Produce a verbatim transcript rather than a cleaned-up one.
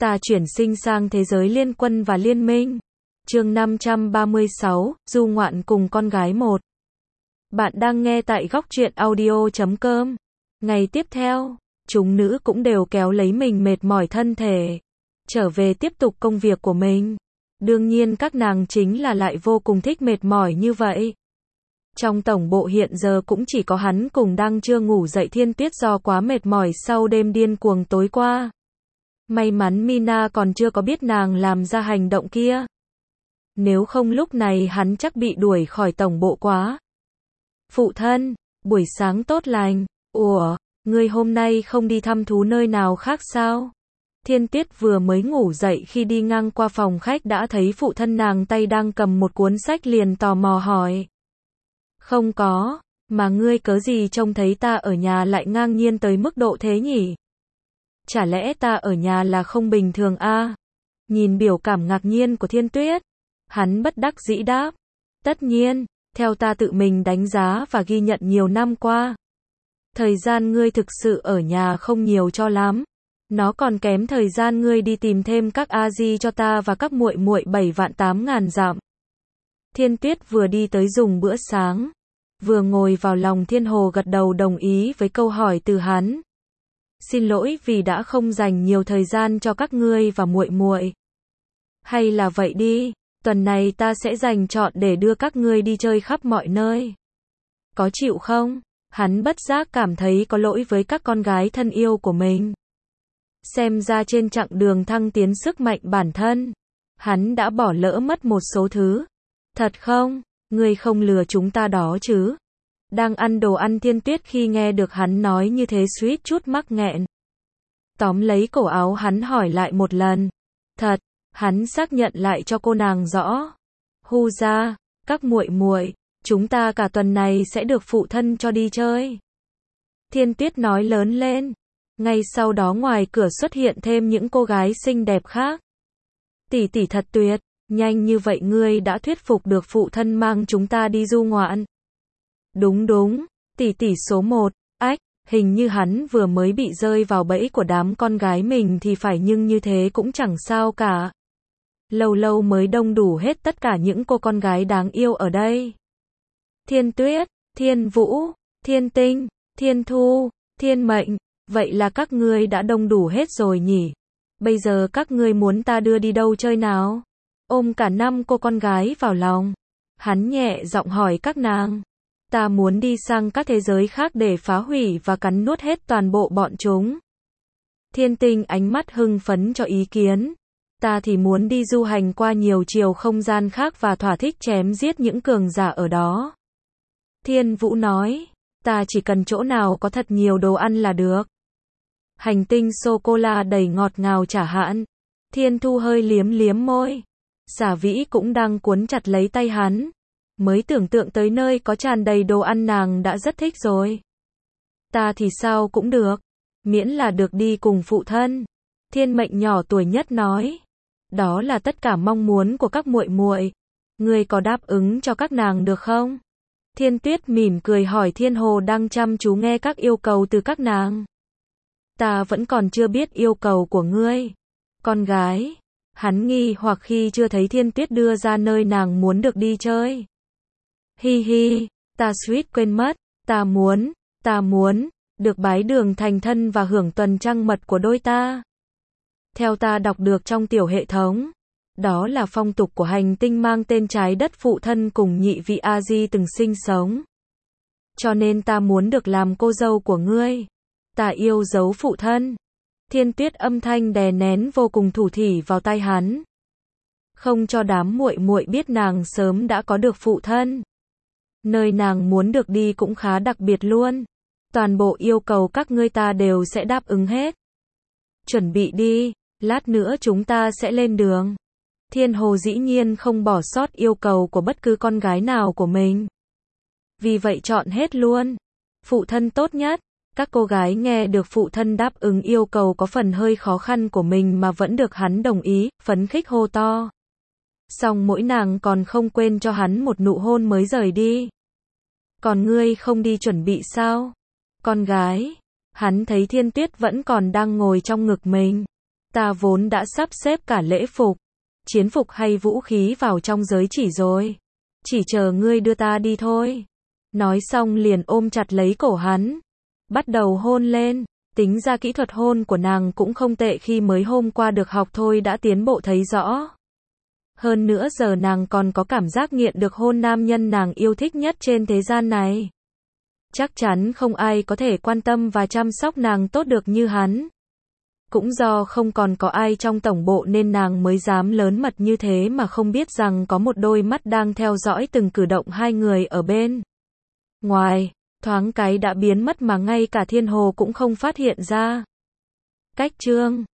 Ta chuyển sinh sang thế giới liên quân và liên minh. Chương năm trăm ba mươi sáu, du ngoạn cùng con gái một. Bạn đang nghe tại góc truyện audio chấm com. Ngày tiếp theo, chúng nữ cũng đều kéo lấy mình mệt mỏi thân thể, trở về tiếp tục công việc của mình. Đương nhiên các nàng chính là lại vô cùng thích mệt mỏi như vậy. Trong tổng bộ hiện giờ cũng chỉ có hắn cùng đang chưa ngủ dậy Thiên Tuyết do quá mệt mỏi sau đêm điên cuồng tối qua. May mắn Mina còn chưa có biết nàng làm ra hành động kia. Nếu không lúc này hắn chắc bị đuổi khỏi tổng bộ quá. Phụ thân, buổi sáng tốt lành. Ủa, ngươi hôm nay không đi thăm thú nơi nào khác sao? Thiên Tuyết vừa mới ngủ dậy khi đi ngang qua phòng khách đã thấy phụ thân nàng tay đang cầm một cuốn sách liền tò mò hỏi. Không có, mà ngươi cớ gì trông thấy ta ở nhà lại ngang nhiên tới mức độ thế nhỉ? Chả lẽ ta ở nhà là không bình thường a? Nhìn biểu cảm ngạc nhiên của Thiên Tuyết, hắn bất đắc dĩ đáp. Tất nhiên, theo ta tự mình đánh giá và ghi nhận nhiều năm qua, thời gian ngươi thực sự ở nhà không nhiều cho lắm. Nó còn kém thời gian ngươi đi tìm thêm các a-di cho ta và các muội muội bảy vạn tám ngàn dặm. Thiên Tuyết vừa đi tới dùng bữa sáng, vừa ngồi vào lòng Thiên Hồ gật đầu đồng ý với câu hỏi từ hắn. Xin lỗi vì đã không dành nhiều thời gian cho các ngươi và muội muội. Hay là vậy đi, tuần này ta sẽ dành trọn để đưa các ngươi đi chơi khắp mọi nơi. Có chịu không? Hắn bất giác cảm thấy có lỗi với các con gái thân yêu của mình. Xem ra trên chặng đường thăng tiến sức mạnh bản thân, hắn đã bỏ lỡ mất một số thứ. Thật không? Ngươi không lừa chúng ta đó chứ? Đang ăn đồ ăn Thiên Tuyết khi nghe được hắn nói như thế suýt chút mắc nghẹn. Tóm lấy cổ áo hắn hỏi lại một lần. Thật, hắn xác nhận lại cho cô nàng rõ. Hu ra, các muội muội, chúng ta cả tuần này sẽ được phụ thân cho đi chơi. Thiên Tuyết nói lớn lên. Ngay sau đó ngoài cửa xuất hiện thêm những cô gái xinh đẹp khác. Tỷ tỷ thật tuyệt, nhanh như vậy ngươi đã thuyết phục được phụ thân mang chúng ta đi du ngoạn. Đúng đúng, tỷ tỷ số một, ách, hình như hắn vừa mới bị rơi vào bẫy của đám con gái mình thì phải nhưng như thế cũng chẳng sao cả. Lâu lâu mới đông đủ hết tất cả những cô con gái đáng yêu ở đây. Thiên Tuyết, Thiên Vũ, Thiên Tinh, Thiên Thu, Thiên Mệnh, vậy là các ngươi đã đông đủ hết rồi nhỉ? Bây giờ các ngươi muốn ta đưa đi đâu chơi nào? Ôm cả năm cô con gái vào lòng, hắn nhẹ giọng hỏi các nàng. Ta muốn đi sang các thế giới khác để phá hủy và cắn nuốt hết toàn bộ bọn chúng. Thiên Tinh ánh mắt hưng phấn cho ý kiến. Ta thì muốn đi du hành qua nhiều chiều không gian khác và thỏa thích chém giết những cường giả ở đó. Thiên Vũ nói, ta chỉ cần chỗ nào có thật nhiều đồ ăn là được. Hành tinh sô-cô-la đầy ngọt ngào chả hạn. Thiên Thu hơi liếm liếm môi. Xả Vĩ cũng đang cuốn chặt lấy tay hắn. Mới tưởng tượng tới nơi có tràn đầy đồ ăn nàng đã rất thích rồi. Ta thì sao cũng được, miễn là được đi cùng phụ thân. Thiên Mệnh nhỏ tuổi nhất nói. Đó là tất cả mong muốn của các muội muội. Ngươi có đáp ứng cho các nàng được không? Thiên Tuyết mỉm cười hỏi Thiên Hồ đang chăm chú nghe các yêu cầu từ các nàng. Ta vẫn còn chưa biết yêu cầu của ngươi. Con gái, hắn nghi hoặc khi chưa thấy Thiên Tuyết đưa ra nơi nàng muốn được đi chơi. Hi hi, ta suýt quên mất, ta muốn, ta muốn, được bái đường thành thân và hưởng tuần trăng mật của đôi ta. Theo ta đọc được trong tiểu hệ thống, đó là phong tục của hành tinh mang tên trái đất phụ thân cùng nhị vị A-di từng sinh sống. Cho nên ta muốn được làm cô dâu của ngươi. Ta yêu dấu phụ thân. Thiên Tuyết âm thanh đè nén vô cùng thủ thỉ vào tai hắn. Không cho đám muội muội biết nàng sớm đã có được phụ thân. Nơi nàng muốn được đi cũng khá đặc biệt luôn. Toàn bộ yêu cầu các ngươi ta đều sẽ đáp ứng hết. Chuẩn bị đi, lát nữa chúng ta sẽ lên đường. Thiên Hồ dĩ nhiên không bỏ sót yêu cầu của bất cứ con gái nào của mình. Vì vậy chọn hết luôn. Phụ thân tốt nhất. Các cô gái nghe được phụ thân đáp ứng yêu cầu có phần hơi khó khăn của mình mà vẫn được hắn đồng ý, phấn khích hô to. Xong mỗi nàng còn không quên cho hắn một nụ hôn mới rời đi. Còn ngươi không đi chuẩn bị sao? Con gái, hắn thấy Thiên Tuyết vẫn còn đang ngồi trong ngực mình. Ta vốn đã sắp xếp cả lễ phục, chiến phục hay vũ khí vào trong giới chỉ rồi. Chỉ chờ ngươi đưa ta đi thôi. Nói xong liền ôm chặt lấy cổ hắn. Bắt đầu hôn lên. Tính ra kỹ thuật hôn của nàng cũng không tệ, khi mới hôm qua được học thôi đã tiến bộ thấy rõ. Hơn nữa giờ nàng còn có cảm giác nghiện được hôn nam nhân nàng yêu thích nhất trên thế gian này. Chắc chắn không ai có thể quan tâm và chăm sóc nàng tốt được như hắn. Cũng do không còn có ai trong tổng bộ nên nàng mới dám lớn mật như thế mà không biết rằng có một đôi mắt đang theo dõi từng cử động hai người ở bên ngoài. Thoáng cái đã biến mất mà ngay cả Thiên Hồ cũng không phát hiện ra. Cách chương